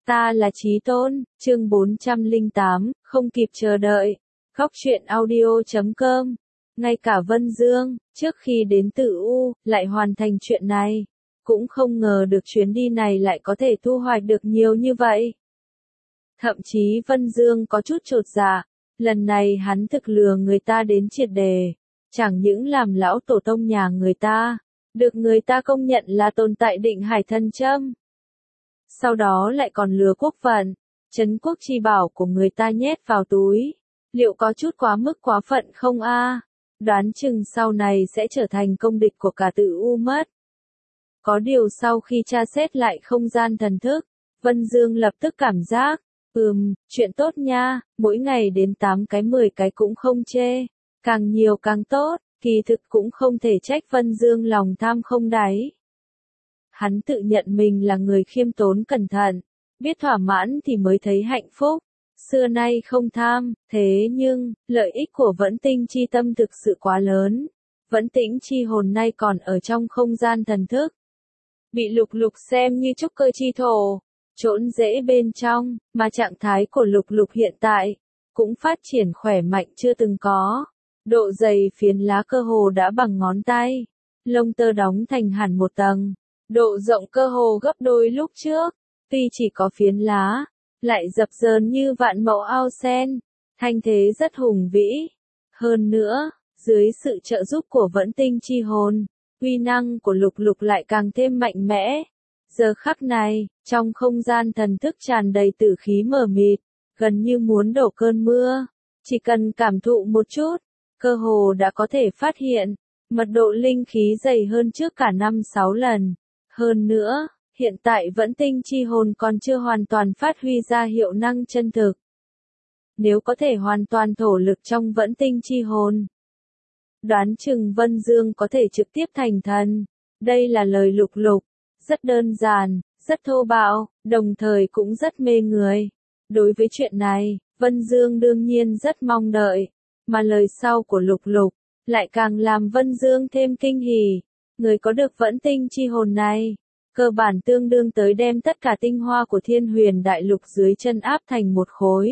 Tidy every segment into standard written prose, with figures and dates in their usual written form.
Ta là Chí Tôn, chương 408, không kịp chờ đợi. Góc truyện audio.com. Ngay cả Vân Dương, trước khi đến Tử U, lại hoàn thành chuyện này. Cũng không ngờ được chuyến đi này lại có thể thu hoạch được nhiều như vậy. Thậm chí Vân Dương có chút chột dạ. Lần này hắn thực lừa người ta đến triệt đề. Chẳng những làm lão tổ tông nhà người ta, được người ta công nhận là tồn tại định hải thần châm. Sau đó lại còn lừa quốc vận, trấn quốc chi bảo của người ta nhét vào túi. Liệu có chút quá mức quá phận không a? Đoán chừng sau này sẽ trở thành công địch của cả Tử U mất. Có điều sau khi tra xét lại không gian thần thức, Vân Dương lập tức cảm giác, chuyện tốt nha, mỗi ngày đến 8 cái 10 cái cũng không chê, càng nhiều càng tốt, kỳ thực cũng không thể trách Vân Dương lòng tham không đáy. Hắn tự nhận mình là người khiêm tốn cẩn thận, biết thỏa mãn thì mới thấy hạnh phúc, xưa nay không tham, thế nhưng, lợi ích của Vẫn Tinh chi tâm thực sự quá lớn, Vẫn Tĩnh chi hồn nay còn ở trong không gian thần thức. Bị Lục Lục xem như trúc cơ chi thổ, trỗn rễ bên trong, mà trạng thái của Lục Lục hiện tại, cũng phát triển khỏe mạnh chưa từng có. Độ dày phiến lá cơ hồ đã bằng ngón tay, lông tơ đóng thành hẳn một tầng. Độ rộng cơ hồ gấp đôi lúc trước, tuy chỉ có phiến lá, lại dập dờn như vạn mẫu ao sen, thanh thế rất hùng vĩ. Hơn nữa, dưới sự trợ giúp của Vẫn Tinh chi hồn, uy năng của Lục Lục lại càng thêm mạnh mẽ. Giờ khắc này, trong không gian thần thức tràn đầy tử khí mờ mịt, gần như muốn đổ cơn mưa, chỉ cần cảm thụ một chút, cơ hồ đã có thể phát hiện, mật độ linh khí dày hơn trước cả 5-6 lần. Hơn nữa, hiện tại Vẫn Tinh chi hồn còn chưa hoàn toàn phát huy ra hiệu năng chân thực. Nếu có thể hoàn toàn thổ lực trong Vẫn Tinh chi hồn, đoán chừng Vân Dương có thể trực tiếp thành thần. Đây là lời Lục Lục, rất đơn giản, rất thô bạo, đồng thời cũng rất mê người. Đối với chuyện này, Vân Dương đương nhiên rất mong đợi, mà lời sau của Lục Lục lại càng làm Vân Dương thêm kinh hỉ. Người có được Vẫn Tinh chi hồn này, cơ bản tương đương tới đem tất cả tinh hoa của Thiên Huyền Đại Lục dưới chân áp thành một khối.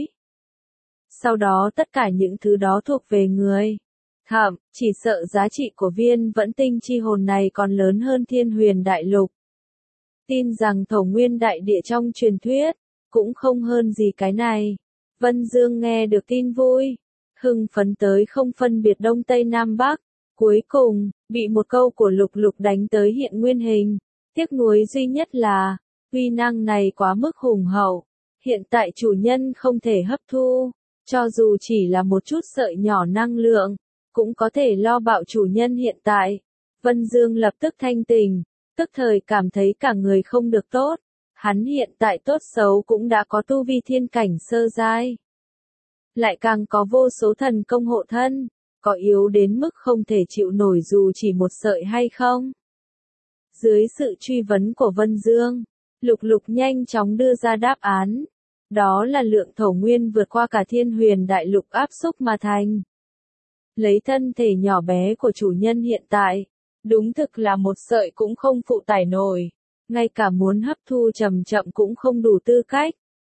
Sau đó tất cả những thứ đó thuộc về người. Chỉ sợ giá trị của viên Vẫn Tinh chi hồn này còn lớn hơn Thiên Huyền Đại Lục. Tin rằng Thổ Nguyên Đại Địa trong truyền thuyết, cũng không hơn gì cái này. Vân Dương nghe được tin vui, hưng phấn tới không phân biệt Đông Tây Nam Bắc. Cuối cùng, bị một câu của Lục Lục đánh tới hiện nguyên hình. Tiếc nuối duy nhất là, uy năng này quá mức hùng hậu. Hiện tại chủ nhân không thể hấp thu, cho dù chỉ là một chút sợi nhỏ năng lượng, cũng có thể lo bạo chủ nhân hiện tại. Vân Dương lập tức thanh tỉnh, tức thời cảm thấy cả người không được tốt. Hắn hiện tại tốt xấu cũng đã có tu vi thiên cảnh sơ giai. Lại càng có vô số thần công hộ thân. Có yếu đến mức không thể chịu nổi dù chỉ một sợi hay không? Dưới sự truy vấn của Vân Dương, Lục Lục nhanh chóng đưa ra đáp án. Đó là lượng thổ nguyên vượt qua cả Thiên Huyền Đại Lục áp xúc mà thành. Lấy thân thể nhỏ bé của chủ nhân hiện tại, đúng thực là một sợi cũng không phụ tải nổi. Ngay cả muốn hấp thu chậm chậm cũng không đủ tư cách.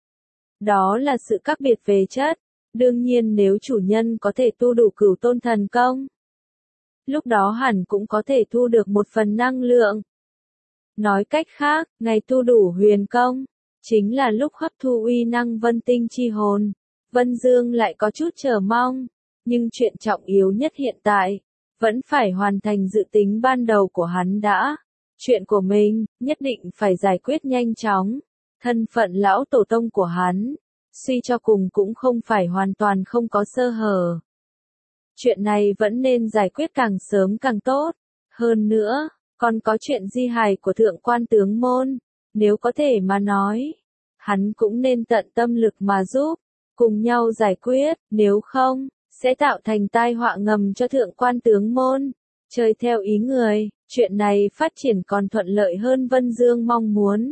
Đó là sự khác biệt về chất. Đương nhiên nếu chủ nhân có thể tu đủ Cửu Tôn thần công, lúc đó hẳn cũng có thể thu được một phần năng lượng. Nói cách khác, ngày tu đủ huyền công, chính là lúc hấp thu uy năng Vân Tinh chi hồn. Vân Dương lại có chút chờ mong, nhưng chuyện trọng yếu nhất hiện tại, vẫn phải hoàn thành dự tính ban đầu của hắn đã. Chuyện của mình, nhất định phải giải quyết nhanh chóng. Thân phận lão tổ tông của hắn, suy cho cùng cũng không phải hoàn toàn không có sơ hở. Chuyện này vẫn nên giải quyết càng sớm càng tốt. Hơn nữa, còn có chuyện di hài của thượng quan tướng môn. Nếu có thể mà nói, hắn cũng nên tận tâm lực mà giúp, cùng nhau giải quyết, nếu không, sẽ tạo thành tai họa ngầm cho thượng quan tướng môn. Chơi theo ý người, chuyện này phát triển còn thuận lợi hơn Vân Dương mong muốn.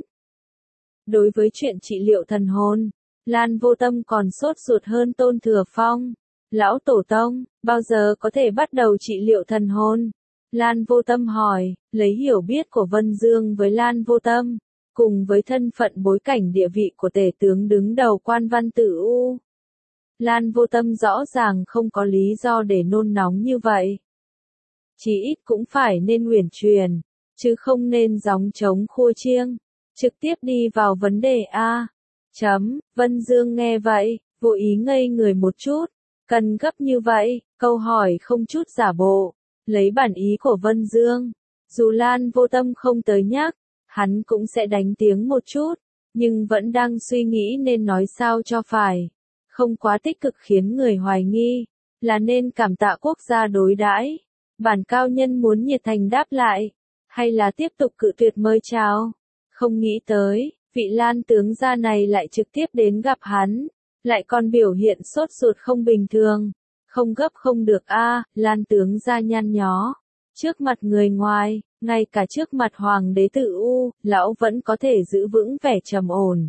Đối với chuyện trị liệu thần hồn, Lan Vô Tâm còn sốt ruột hơn Tôn Thừa Phong. Lão Tổ Tông, bao giờ có thể bắt đầu trị liệu thần hồn? Lan Vô Tâm hỏi, lấy hiểu biết của Vân Dương với Lan Vô Tâm, cùng với thân phận bối cảnh địa vị của tể tướng đứng đầu quan văn Tử U. Lan Vô Tâm rõ ràng không có lý do để nôn nóng như vậy. Chí ít cũng phải nên uyển chuyển, chứ không nên gióng trống khua chiêng, trực tiếp đi vào vấn đề A. Vân Dương nghe vậy, vô ý ngây người một chút, cần gấp như vậy, câu hỏi không chút giả bộ, lấy bản ý của Vân Dương. Dù Lan Vô Tâm không tới nhắc, hắn cũng sẽ đánh tiếng một chút, nhưng vẫn đang suy nghĩ nên nói sao cho phải. Không quá tích cực khiến người hoài nghi, là nên cảm tạ quốc gia đối đãi. Bản cao nhân muốn nhiệt thành đáp lại, hay là tiếp tục cự tuyệt mời chào. Không nghĩ tới, vị Lan tướng gia này lại trực tiếp đến gặp hắn, lại còn biểu hiện sốt ruột không bình thường. Không gấp không được a, Lan tướng gia nhăn nhó. Trước mặt người ngoài, ngay cả trước mặt hoàng đế Tử U, lão vẫn có thể giữ vững vẻ trầm ổn.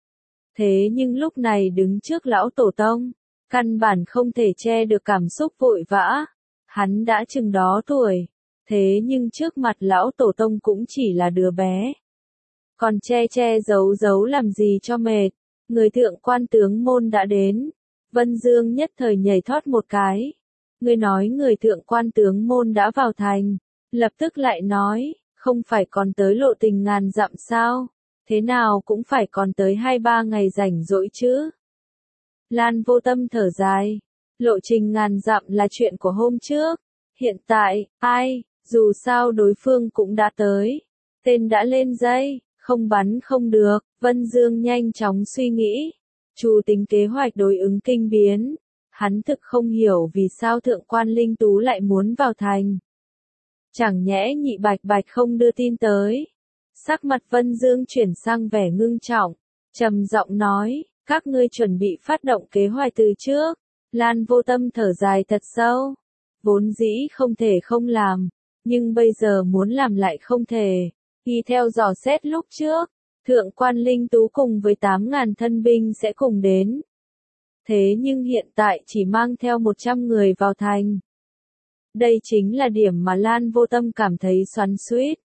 Thế nhưng lúc này đứng trước lão tổ tông, căn bản không thể che được cảm xúc vội vã. Hắn đã chừng đó tuổi, thế nhưng trước mặt lão tổ tông cũng chỉ là đứa bé. Còn che giấu giấu làm gì cho mệt, người thượng quan tướng môn đã đến. Vân Dương nhất thời nhảy thoát một cái. Người nói người thượng quan tướng môn đã vào thành, lập tức lại nói, không phải còn tới lộ trình ngàn dặm sao, thế nào cũng phải còn tới 2-3 ngày rảnh rỗi chứ. Lan Vô Tâm thở dài, lộ trình ngàn dặm là chuyện của hôm trước, hiện tại, dù sao đối phương cũng đã tới, tên đã lên dây, không bắn không được. Vân Dương nhanh chóng suy nghĩ, Chu tính kế hoạch đối ứng kinh biến. Hắn thực không hiểu vì sao thượng quan Linh Tú lại muốn vào thành. Chẳng nhẽ Nhị Bạch Bạch không đưa tin tới. Sắc mặt Vân Dương chuyển sang vẻ ngưng trọng, trầm giọng nói, các ngươi chuẩn bị phát động kế hoạch từ trước. Lan Vô Tâm thở dài thật sâu, vốn dĩ không thể không làm, nhưng bây giờ muốn làm lại không thể. Y theo dò xét lúc trước, thượng quan Linh Tú cùng với 8.000 thân binh sẽ cùng đến. Thế nhưng hiện tại chỉ mang theo 100 người vào thành. Đây chính là điểm mà Lan Vô Tâm cảm thấy xoắn xuýt.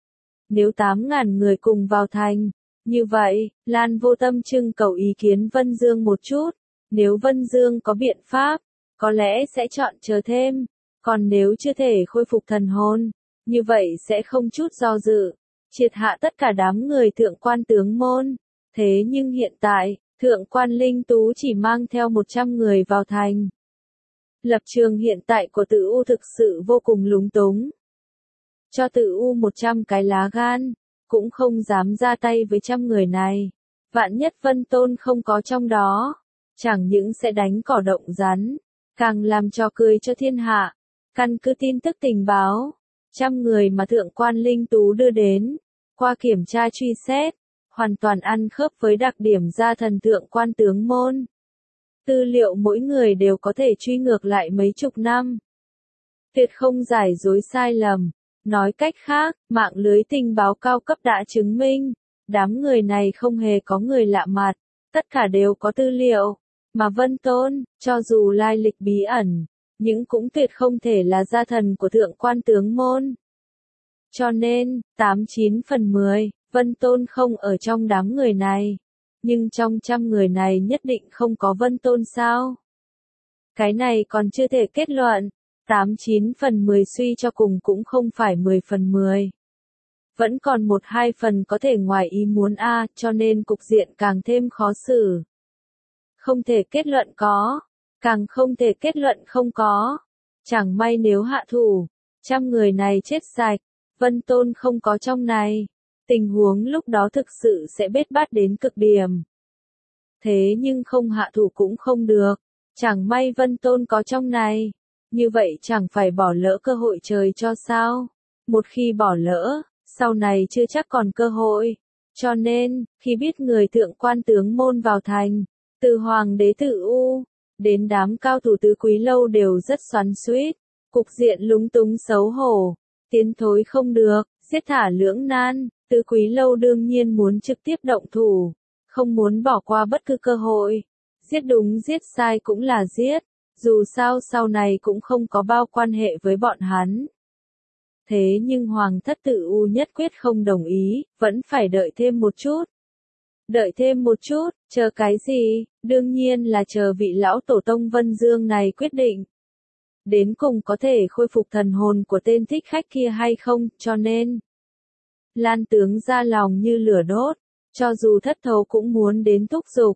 Nếu 8.000 người cùng vào thành, như vậy, Lan Vô Tâm trưng cầu ý kiến Vân Dương một chút. Nếu Vân Dương có biện pháp, có lẽ sẽ chọn chờ thêm. Còn nếu chưa thể khôi phục thần hồn, như vậy sẽ không chút do dự, triệt hạ tất cả đám người thượng quan tướng môn. Thế nhưng hiện tại, thượng quan Linh Tú chỉ mang theo 100 người vào thành. Lập trường hiện tại của Tử U thực sự vô cùng lúng túng. Cho Tử U 100 cái lá gan, cũng không dám ra tay với 100 người này. Vạn nhất Vân Tôn không có trong đó, chẳng những sẽ đánh cỏ động rắn, càng làm trò cười cho thiên hạ. Căn cứ tin tức tình báo, 100 người mà thượng quan Linh Tú đưa đến, qua kiểm tra truy xét, hoàn toàn ăn khớp với đặc điểm gia thần thượng quan tướng môn. Tư liệu mỗi người đều có thể truy ngược lại mấy chục năm. Tuyệt không giải dối sai lầm. Nói cách khác, mạng lưới tình báo cao cấp đã chứng minh, đám người này không hề có người lạ mặt, tất cả đều có tư liệu. Mà Vân Tôn, cho dù lai lịch bí ẩn, nhưng cũng tuyệt không thể là gia thần của thượng quan tướng môn. Cho nên, 89 phần 10, Vân Tôn không ở trong đám người này. Nhưng trong 100 người này nhất định không có Vân Tôn sao? Cái này còn chưa thể kết luận. 89 phần 10 suy cho cùng cũng không phải 10 phần 10. Vẫn còn 1-2 phần có thể ngoài ý muốn cho nên cục diện càng thêm khó xử. Không thể kết luận có, càng không thể kết luận không có. Chẳng may nếu hạ thủ, 100 người này chết sạch, Vân Tôn không có trong này. Tình huống lúc đó thực sự sẽ bết bát đến cực điểm. Thế nhưng không hạ thủ cũng không được, chẳng may Vân Tôn có trong này. Như vậy chẳng phải bỏ lỡ cơ hội trời cho sao? Một khi bỏ lỡ, sau này chưa chắc còn cơ hội. Cho nên, khi biết người thượng quan tướng môn vào thành, từ hoàng đế Tử U, đến đám cao thủ tứ quý lâu đều rất xoắn xuýt, cục diện lúng túng xấu hổ, tiến thối không được, giết thả lưỡng nan. Tứ quý lâu đương nhiên muốn trực tiếp động thủ, không muốn bỏ qua bất cứ cơ hội. Giết đúng giết sai cũng là giết, dù sao sau này cũng không có bao quan hệ với bọn hắn. Thế nhưng Hoàng thất Tự U nhất quyết không đồng ý, vẫn phải đợi thêm một chút. Đợi thêm một chút, chờ cái gì? Đương nhiên là chờ vị lão tổ tông Vân Dương này quyết định. Đến cùng có thể khôi phục thần hồn của tên thích khách kia hay không, cho nên. Lan tướng ra lòng như lửa đốt, cho dù thất thấu cũng muốn đến thúc giục.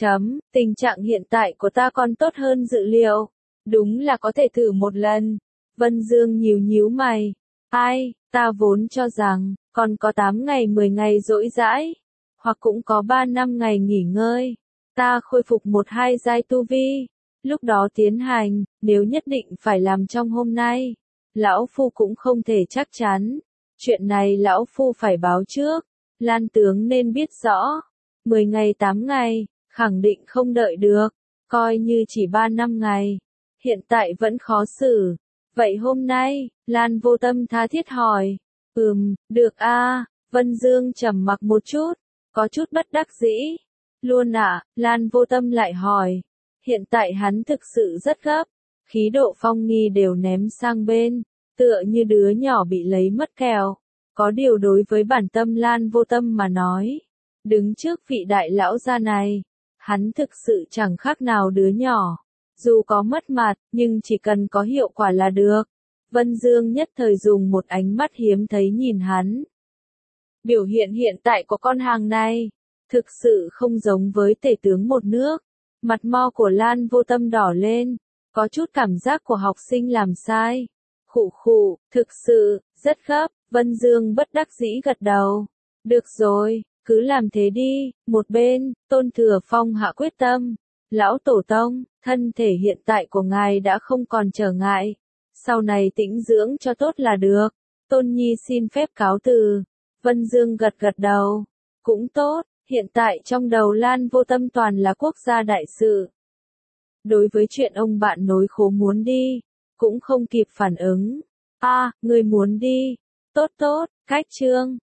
Tình trạng hiện tại của ta còn tốt hơn dự liệu. Đúng là có thể thử một lần. Vân Dương nhíu nhíu mày. Ai, ta vốn cho rằng, còn có 8 ngày 10 ngày rỗi rãi. Hoặc cũng có 3-5 ngày nghỉ ngơi. Ta khôi phục 1-2 giai tu vi. Lúc đó tiến hành, nếu nhất định phải làm trong hôm nay. Lão Phu cũng không thể chắc chắn. Chuyện này Lão Phu phải báo trước. Lan tướng nên biết rõ. 10 ngày 8 ngày, khẳng định không đợi được. Coi như chỉ 3-5 ngày. Hiện tại vẫn khó xử. Vậy hôm nay, Lan Vô Tâm tha thiết hỏi. Được a. Vân Dương trầm mặc một chút. Có chút bất đắc dĩ. Luôn ạ, Lan Vô Tâm lại hỏi. Hiện tại hắn thực sự rất gấp. Khí độ phong nghi đều ném sang bên. Tựa như đứa nhỏ bị lấy mất kẹo. Có điều đối với bản tâm Lan Vô Tâm mà nói. Đứng trước vị đại lão gia này. Hắn thực sự chẳng khác nào đứa nhỏ. Dù có mất mặt, nhưng chỉ cần có hiệu quả là được. Vân Dương nhất thời dùng một ánh mắt hiếm thấy nhìn hắn. Biểu hiện hiện tại của con hàng này, thực sự không giống với tể tướng một nước. Mặt mo của Lan Vô Tâm đỏ lên, có chút cảm giác của học sinh làm sai. Khụ khụ, thực sự, rất gấp, Vân Dương bất đắc dĩ gật đầu. Được rồi, cứ làm thế đi. Một bên, Tôn Thừa Phong hạ quyết tâm. Lão Tổ Tông, thân thể hiện tại của ngài đã không còn trở ngại. Sau này tĩnh dưỡng cho tốt là được. Tôn Nhi xin phép cáo từ. Vân Dương gật gật đầu. Cũng tốt, hiện tại trong đầu Lan Vô Tâm toàn là quốc gia đại sự. Đối với chuyện ông bạn nối khố muốn đi, cũng không kịp phản ứng. Người muốn đi. Tốt tốt, cách chương.